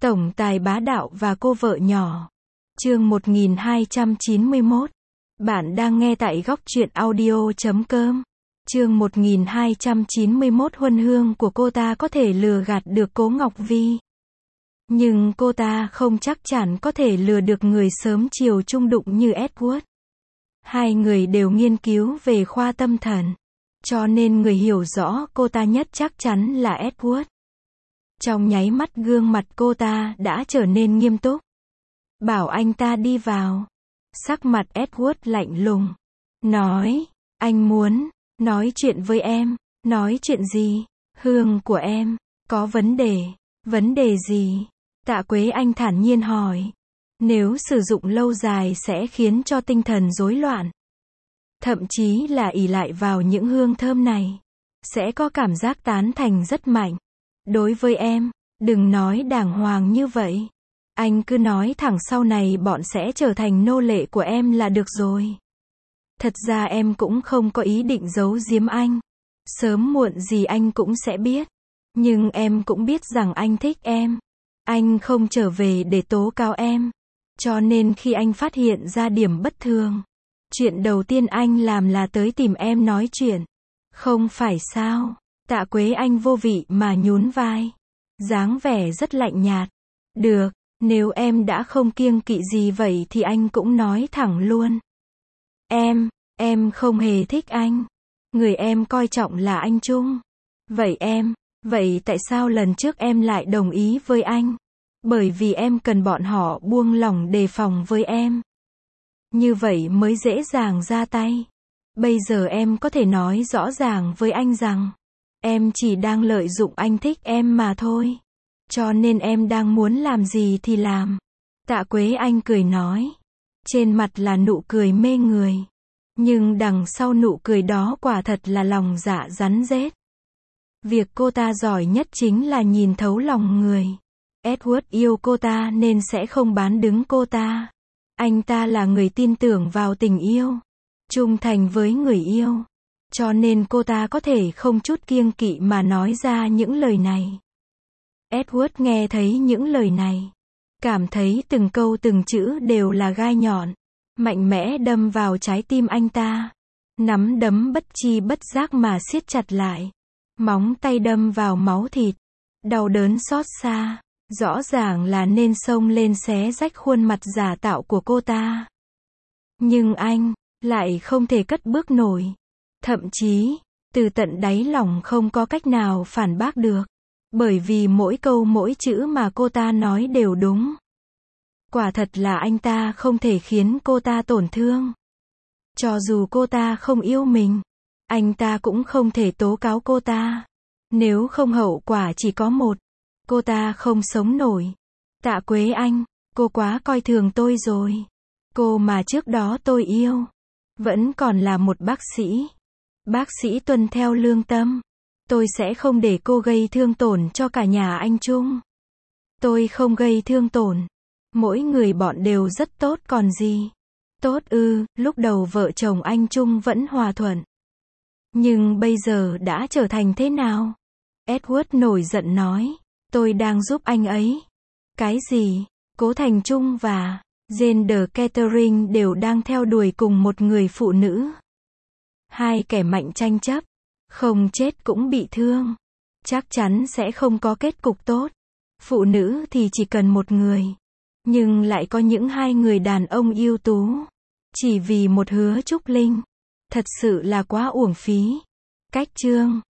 Tổng tài bá đạo và cô vợ nhỏ. Chương 1291. Bạn đang nghe tại góc truyện audio.com. Chương 1291. Huân hương của cô ta có thể lừa gạt được Cố Ngọc Vi. Nhưng cô ta không chắc chắn có thể lừa được người sớm chiều chung đụng như Edward. Hai người đều nghiên cứu về khoa tâm thần, cho nên người hiểu rõ cô ta nhất chắc chắn là Edward. Trong nháy mắt gương mặt cô ta đã trở nên nghiêm túc. Bảo anh ta đi vào. Sắc mặt Edward lạnh lùng. Nói, anh muốn nói chuyện với em. Nói chuyện gì? Hương của em có vấn đề. Vấn đề gì? Tạ Quế Anh thản nhiên hỏi. Nếu sử dụng lâu dài sẽ khiến cho tinh thần rối loạn. Thậm chí là ỷ lại vào những hương thơm này, sẽ có cảm giác tán thành rất mạnh. Đối với em, đừng nói đàng hoàng như vậy. Anh cứ nói thẳng sau này bọn sẽ trở thành nô lệ của em là được rồi. Thật ra em cũng không có ý định giấu giếm anh. Sớm muộn gì anh cũng sẽ biết. Nhưng em cũng biết rằng anh thích em. Anh không trở về để tố cáo em. Cho nên khi anh phát hiện ra điểm bất thường, chuyện đầu tiên anh làm là tới tìm em nói chuyện. Không phải sao? Tạ Quế Anh vô vị mà nhún vai. Dáng vẻ rất lạnh nhạt. Được, nếu em đã không kiêng kỵ gì vậy thì anh cũng nói thẳng luôn. Em không hề thích anh. Người em coi trọng là anh Trung. Vậy tại sao lần trước em lại đồng ý với anh? Bởi vì em cần bọn họ buông lỏng đề phòng với em. Như vậy mới dễ dàng ra tay. Bây giờ em có thể nói rõ ràng với anh rằng em chỉ đang lợi dụng anh thích em mà thôi. Cho nên em đang muốn làm gì thì làm. Tạ Quế Anh cười nói. Trên mặt là nụ cười mê người. Nhưng đằng sau nụ cười đó quả thật là lòng dạ rắn rết. Việc cô ta giỏi nhất chính là nhìn thấu lòng người. Edward yêu cô ta nên sẽ không bán đứng cô ta. Anh ta là người tin tưởng vào tình yêu, trung thành với người yêu. Cho nên cô ta có thể không chút kiêng kỵ mà nói ra những lời này. Edward nghe thấy những lời này, cảm thấy từng câu từng chữ đều là gai nhọn, mạnh mẽ đâm vào trái tim anh ta. Nắm đấm bất chi bất giác mà siết chặt lại. Móng tay đâm vào máu thịt. Đau đớn xót xa. Rõ ràng là nên xông lên xé rách khuôn mặt giả tạo của cô ta. Nhưng anh lại không thể cất bước nổi. Thậm chí, từ tận đáy lòng không có cách nào phản bác được. Bởi vì mỗi câu mỗi chữ mà cô ta nói đều đúng. Quả thật là anh ta không thể khiến cô ta tổn thương. Cho dù cô ta không yêu mình, anh ta cũng không thể tố cáo cô ta. Nếu không hậu quả chỉ có một. Cô ta không sống nổi. Tạ Quế Anh, cô quá coi thường tôi rồi. Cô mà trước đó tôi yêu, vẫn còn là một bác sĩ. Bác sĩ tuân theo lương tâm. Tôi sẽ không để cô gây thương tổn cho cả nhà anh Trung. Tôi không gây thương tổn. Mỗi người bọn đều rất tốt còn gì. Tốt ư, lúc đầu vợ chồng anh Trung vẫn hòa thuận. Nhưng bây giờ đã trở thành thế nào? Edward nổi giận nói. Tôi đang giúp anh ấy. Cái gì? Cố Thành Trung và Gender Catering đều đang theo đuổi cùng một người phụ nữ. Hai kẻ mạnh tranh chấp. Không chết cũng bị thương. Chắc chắn sẽ không có kết cục tốt. Phụ nữ thì chỉ cần một người. Nhưng lại có những hai người đàn ông ưu tú. Chỉ vì một hứa Trúc Linh. Thật sự là quá uổng phí. Cách chương